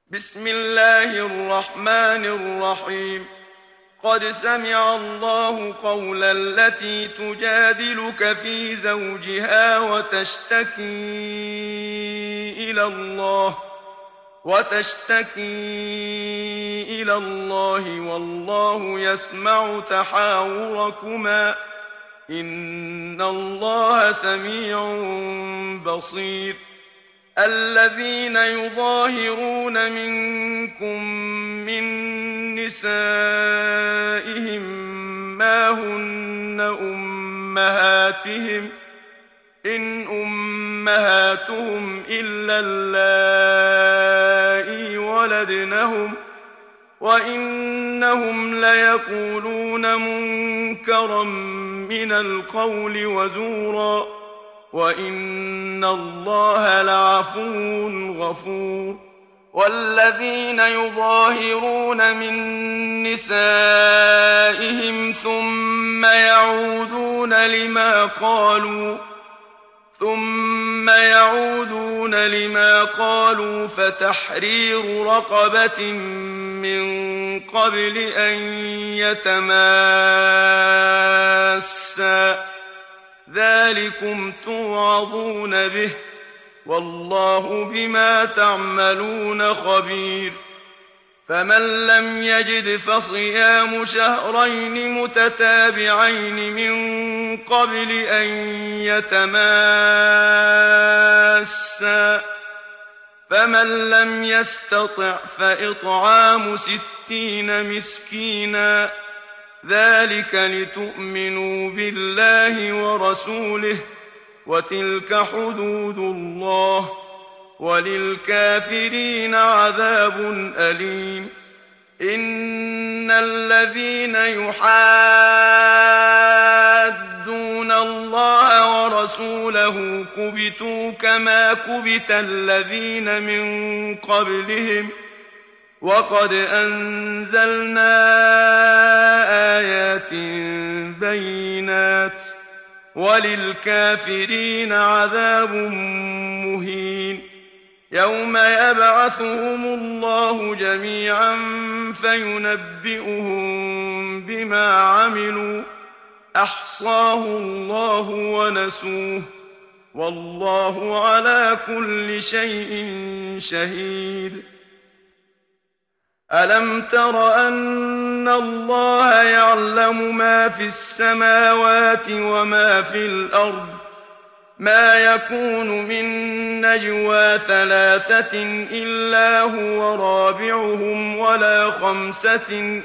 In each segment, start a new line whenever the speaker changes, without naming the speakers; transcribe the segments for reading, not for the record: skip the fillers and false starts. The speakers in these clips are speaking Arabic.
بسم الله الرحمن الرحيم. قد سمع الله قول التي تجادلك في زوجها وتشتكي إلى الله والله يسمع تحاوركما إن الله سميع بصير. الذين يظاهرون منكم من نسائهم ما هن أمهاتهم إن أمهاتهم إلا اللائي ولدنهم وإنهم ليقولون منكرا من القول وزورا وإن الله لعفو غفور. والذين يظاهرون من نسائهم ثم يعودون لما قالوا فتحرير رقبة من قبل أن يتماسا ذلكم توعظون به والله بما تعملون خبير. فمن لم يجد فصيام شهرين متتابعين من قبل أن يتماسا فمن لم يستطع فإطعام 60 مسكينا ذلك لتؤمنوا بالله ورسوله وتلك حدود الله وللكافرين عذاب أليم. إن الذين يحادون الله ورسوله كبتوا كما كبت الذين من قبلهم وقد أنزلنا آيات بينات وللكافرين عذاب مهين. يوم يبعثهم الله جميعا فينبئهم بما عملوا أحصاه الله ونسوه والله على كل شيء شهيد. ألم تر أن الله يعلم ما في السماوات وما في الأرض ما يكون من نجوى 3 إلا هو رابعهم ولا 5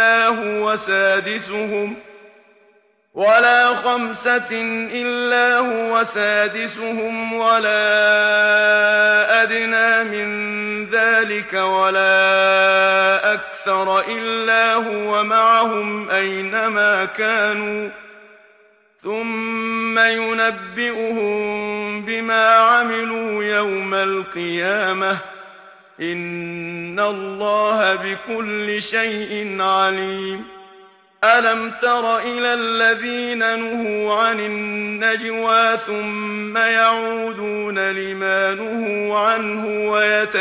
إلا هو سادسهم ولا أدنى من ذلك ولا أكثر إلا هو معهم أينما كانوا ثم ينبئهم بما عملوا يوم القيامة إن الله بكل شيء عليم. ألم تر إلى الذين نهوا عن النجوى ثم يعودون لما نهوا عنه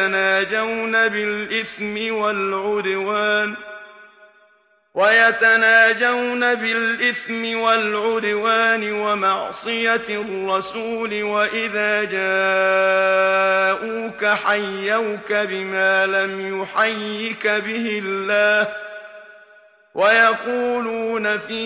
ويتناجون بالإثم والعدوان ومعصية الرسول وإذا جاءوك حيوك بما لم يحيك به الله ويقولون في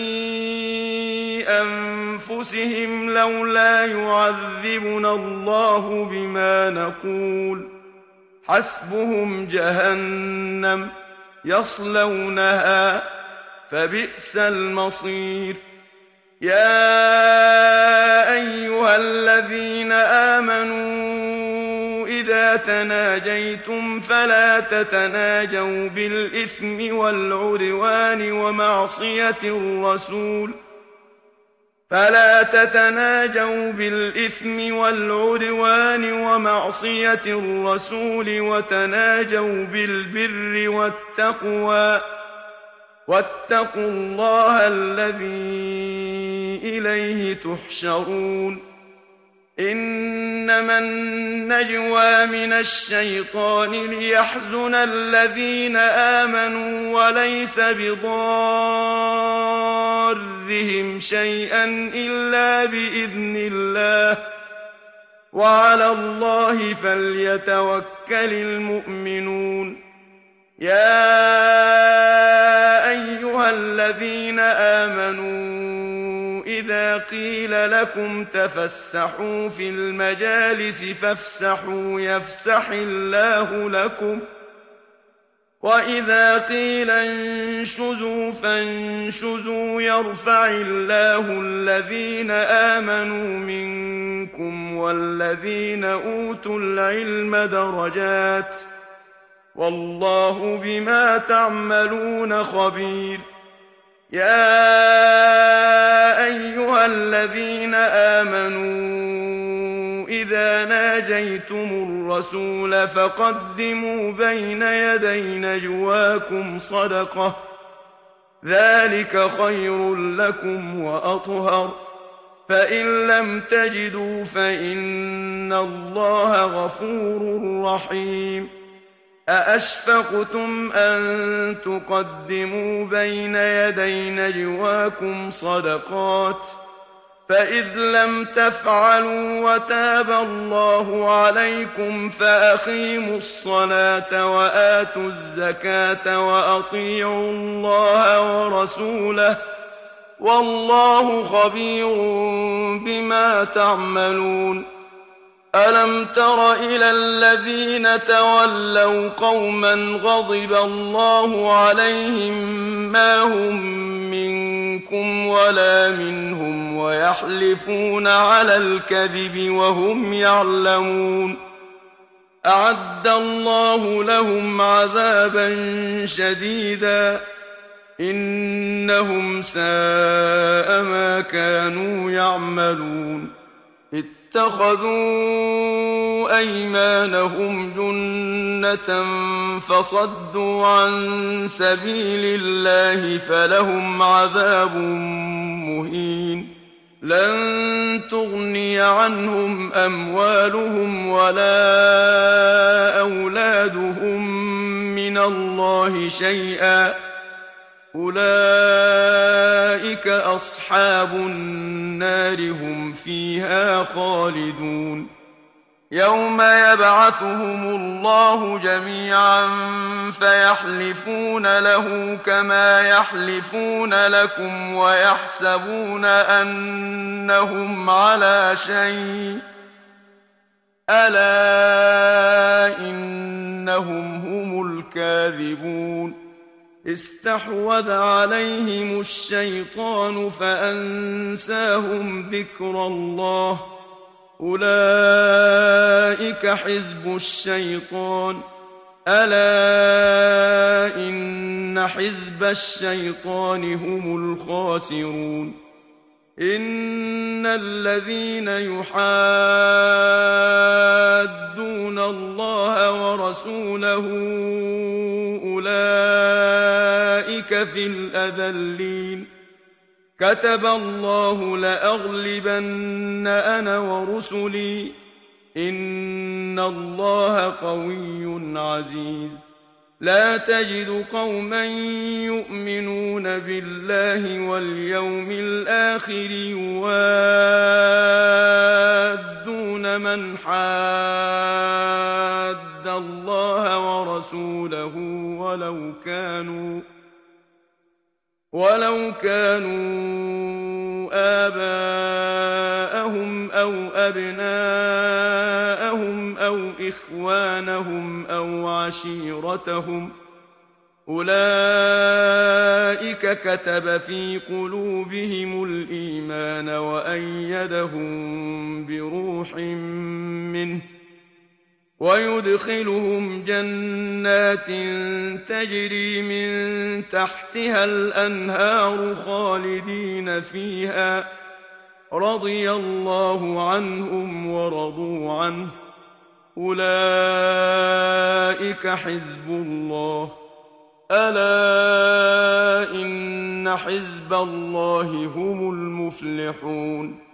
أنفسهم لولا يعذبنا الله بما نقول حسبهم جهنم يصلونها فبئس المصير. يا أيها الذين آمنوا إذا تناجيتم فلا تتناجوا بالإثم والعدوان ومعصية الرسول وتناجوا بالبر والتقوى واتقوا الله الذي إليه تحشرون. إنما النجوى من الشيطان ليحزن الذين آمنوا وليس بضارهم شيئا إلا بإذن الله وعلى الله فليتوكل المؤمنون يا أيها الذين آمنوا إذا قيل لكم تفسحوا في المجالس فافسحوا يفسح الله لكم وإذا قيل انشزوا فانشزوا يرفع الله الذين آمنوا منكم والذين أوتوا العلم درجات والله بما تعملون خبير يا أيها الذين آمنوا إذا ناجيتم الرسول فقدموا بين يدي نجواكم صدقة ذلك خير لكم وأطهر فإن لم تجدوا فإن الله غفور رحيم أأشفقتم أن تقدموا بين يدي نجواكم صدقات فإذ لم تفعلوا وتاب الله عليكم فأقيموا الصلاة وآتوا الزكاة وأطيعوا الله ورسوله والله خبير بما تعملون ألم تر إلى الذين تولوا قوما غضب الله عليهم ما هم منكم ولا منهم ويحلفون على الكذب وهم يعلمون أعد الله لهم عذابا شديدا إنهم ساء ما كانوا يعملون اتخذوا أيمانهم جنة فصدوا عن سبيل الله فلهم عذاب مهين لن تغني عنهم أموالهم ولا أولادهم من الله شيئا أولئك أصحاب النار هم فيها خالدون يوم يبعثهم الله جميعا فيحلفون له كما يحلفون لكم ويحسبون أنهم على شيء ألا إنهم هم الكاذبون استحوذ عليهم الشيطان فأنساهم ذكر الله أولئك حزب الشيطان ألا إن حزب الشيطان هم الخاسرون إن الذين يحادون الله ورسوله أولئك في الأذلين كتب الله لأغلبن أنا ورسلي إن الله قوي عزيز لا تجد قوما يؤمنون بالله واليوم الآخر يوادون من حاد الله ورسوله ولو كانوا آباءهم أو أبناءهم أو إخوانهم أو عشيرتهم أولئك كتب في قلوبهم الإيمان وأيدهم بروح منه ويدخلهم جنات تجري من تحتها الأنهار خالدين فيها رضي الله عنهم ورضوا عنه أولئك حزب الله ألا إن حزب الله هم المفلحون